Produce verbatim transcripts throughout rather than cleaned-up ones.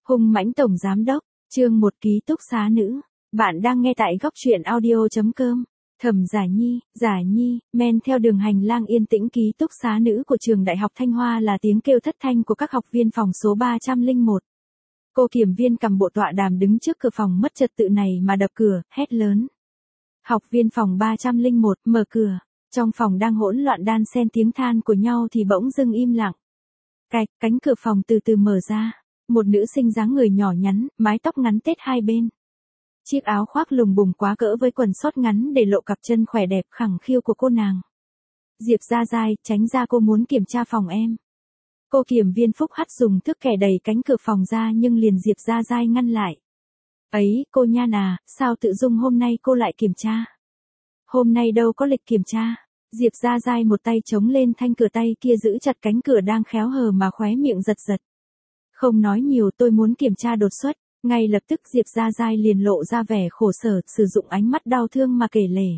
Hung mãnh tổng giám đốc, chương một ký túc xá nữ. Bạn đang nghe tại góc truyện audio chấm com. Thẩm Giả Nhi, Giả Nhi, men theo đường hành lang yên tĩnh ký túc xá nữ của trường Đại học Thanh Hoa là tiếng kêu thất thanh của các học viên phòng số ba trăm lẻ một. Cô kiểm viên cầm bộ tọa đàm đứng trước cửa phòng mất trật tự này mà đập cửa, hét lớn. Học viên phòng ba trăm lẻ một, mở cửa. Trong phòng đang hỗn loạn đan xen tiếng than của nhau thì bỗng dưng im lặng. Cạch, cánh cửa phòng từ từ mở ra. Một nữ sinh dáng người nhỏ nhắn, mái tóc ngắn tết hai bên. Chiếc áo khoác lùng bùng quá cỡ với quần sót ngắn để lộ cặp chân khỏe đẹp khẳng khiu của cô nàng. Diệp Gia Giai, tránh ra, cô muốn kiểm tra phòng em. Cô kiểm viên Phúc Hắt dùng thước kẻ đẩy cánh cửa phòng ra nhưng liền Diệp Gia Giai ngăn lại. Ấy, cô Nhan à, sao tự dưng hôm nay cô lại kiểm tra? Hôm nay đâu có lịch kiểm tra. Diệp Gia Giai một tay chống lên thanh cửa, tay kia giữ chặt cánh cửa đang khéo hờ mà khóe miệng giật giật. Không nói nhiều, tôi muốn kiểm tra đột xuất. Ngay lập tức Diệp Gia Giai liền lộ ra vẻ khổ sở, sử dụng ánh mắt đau thương mà kể lể.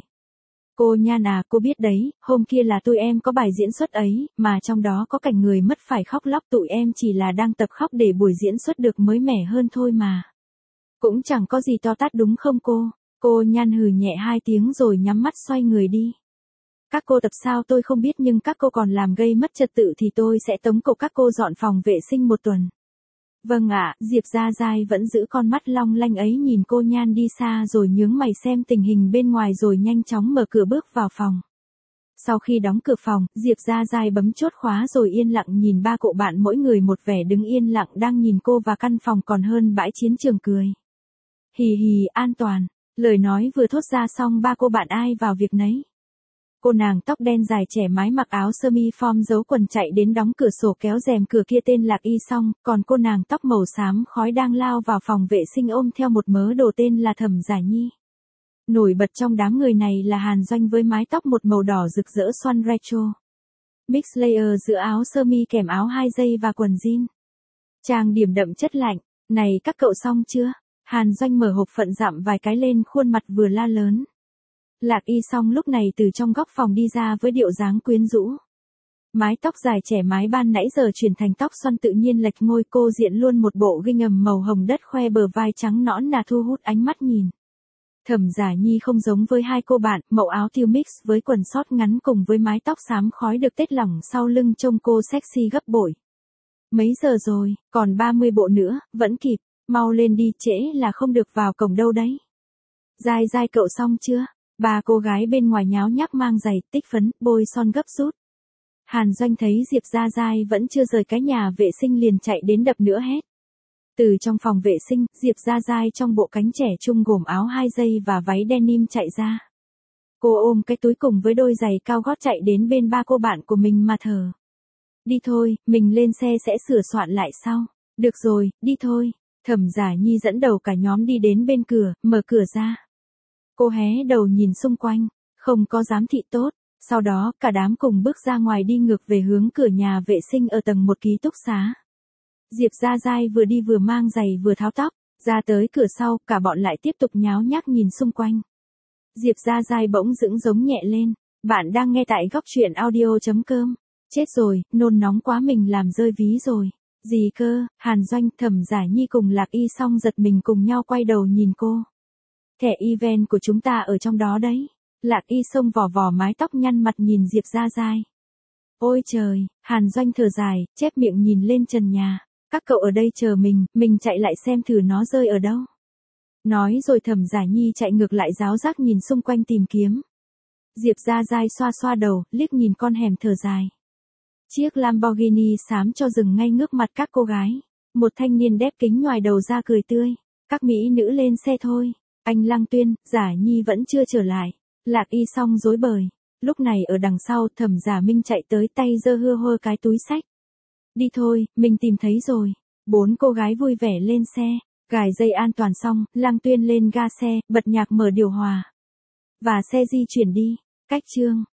Cô Nhan à, cô biết đấy, hôm kia là tụi em có bài diễn xuất ấy, mà trong đó có cảnh người mất phải khóc lóc, tụi em chỉ là đang tập khóc để buổi diễn xuất được mới mẻ hơn thôi mà. Cũng chẳng có gì to tát đúng không cô? Cô Nhan hừ nhẹ hai tiếng rồi nhắm mắt xoay người đi. Các cô tập sao tôi không biết, nhưng các cô còn làm gây mất trật tự thì tôi sẽ tống cổ các cô dọn phòng vệ sinh một tuần. Vâng ạ, Diệp Gia Giai vẫn giữ con mắt long lanh ấy nhìn cô Nhan đi xa rồi nhướng mày xem tình hình bên ngoài rồi nhanh chóng mở cửa bước vào phòng. Sau khi đóng cửa phòng, Diệp Gia Giai bấm chốt khóa rồi yên lặng nhìn ba cậu bạn mỗi người một vẻ đứng yên lặng đang nhìn cô, và căn phòng còn hơn bãi chiến trường cười. Hì hì, an toàn. Lời nói vừa thốt ra xong ba cô bạn ai vào việc nấy. Cô nàng tóc đen dài trẻ mái mặc áo sơ mi form giấu quần chạy đến đóng cửa sổ kéo rèm cửa kia tên Lạc Y Song, còn cô nàng tóc màu xám khói đang lao vào phòng vệ sinh ôm theo một mớ đồ tên là Thẩm Giả Nhi. Nổi bật trong đám người này là Hàn Doanh với mái tóc một màu đỏ rực rỡ xoăn retro. Mix layer giữa áo sơ mi kèm áo hai dây và quần jean. Trang điểm đậm chất lạnh. Này các cậu xong chưa? Hàn Doanh mở hộp phận dặm vài cái lên khuôn mặt vừa la lớn. Lạc Y Song lúc này từ trong góc phòng đi ra với điệu dáng quyến rũ. Mái tóc dài trẻ mái ban nãy giờ chuyển thành tóc xoăn tự nhiên lệch ngôi, cô diện luôn một bộ ghinh ầm màu hồng đất khoe bờ vai trắng nõn nà thu hút ánh mắt nhìn. Thẩm Giả Nhi không giống với hai cô bạn, màu áo tiêu mix với quần sót ngắn cùng với mái tóc xám khói được tết lỏng sau lưng trông cô sexy gấp bội. Mấy giờ rồi, còn ba mươi bộ nữa, vẫn kịp, mau lên đi, trễ là không được vào cổng đâu đấy. Giai Giai cậu xong chưa? Ba cô gái bên ngoài nháo nhác mang giày, tích phấn, bôi son gấp rút. Hàn Doanh thấy Diệp Gia Giai vẫn chưa rời cái nhà vệ sinh liền chạy đến đập nữa hét. Từ trong phòng vệ sinh, Diệp Gia Giai trong bộ cánh trẻ trung gồm áo hai dây và váy denim chạy ra. Cô ôm cái túi cùng với đôi giày cao gót chạy đến bên ba cô bạn của mình mà thở. Đi thôi, mình lên xe sẽ sửa soạn lại sau. Được rồi, đi thôi. Thẩm Giả Nhi dẫn đầu cả nhóm đi đến bên cửa, mở cửa ra. Cô hé đầu nhìn xung quanh, không có giám thị tốt, sau đó cả đám cùng bước ra ngoài đi ngược về hướng cửa nhà vệ sinh ở tầng một ký túc xá. Diệp Gia Giai vừa đi vừa mang giày vừa tháo tóc, ra tới cửa sau, cả bọn lại tiếp tục nháo nhác nhìn xung quanh. Diệp Gia Giai bỗng dững giống nhẹ lên, bạn đang nghe tại góc truyện audio chấm com. Chết rồi, nôn nóng quá mình làm rơi ví rồi. Gì cơ? Hàn Doanh, Thẩm Giả Nhi cùng Lạc Y Song giật mình cùng nhau quay đầu nhìn cô. Thẻ event của chúng ta ở trong đó đấy. Lạc Y Song vò vò mái tóc nhăn mặt nhìn Diệp Gia Giai. Ôi trời, Hàn Doanh thở dài, chép miệng nhìn lên trần nhà. Các cậu ở đây chờ mình, mình chạy lại xem thử nó rơi ở đâu. Nói rồi Thẩm Giả Nhi chạy ngược lại ráo rác nhìn xung quanh tìm kiếm. Diệp Gia Giai xoa xoa đầu, liếc nhìn con hẻm thở dài. Chiếc Lamborghini xám cho dừng ngay ngước mặt các cô gái. Một thanh niên đép kính ngoài đầu ra cười tươi. Các mỹ nữ lên xe thôi. Anh Lăng Tuyên, Giả Nhi vẫn chưa trở lại. Lạc Y Song rối bời. Lúc này ở đằng sau, Thẩm Giả Minh chạy tới, tay giơ hưa hơ cái túi xách. Đi thôi, mình tìm thấy rồi. Bốn cô gái vui vẻ lên xe. Gài dây an toàn xong, Lăng Tuyên lên ga xe, bật nhạc mở điều hòa. Và xe di chuyển đi. Cách chương.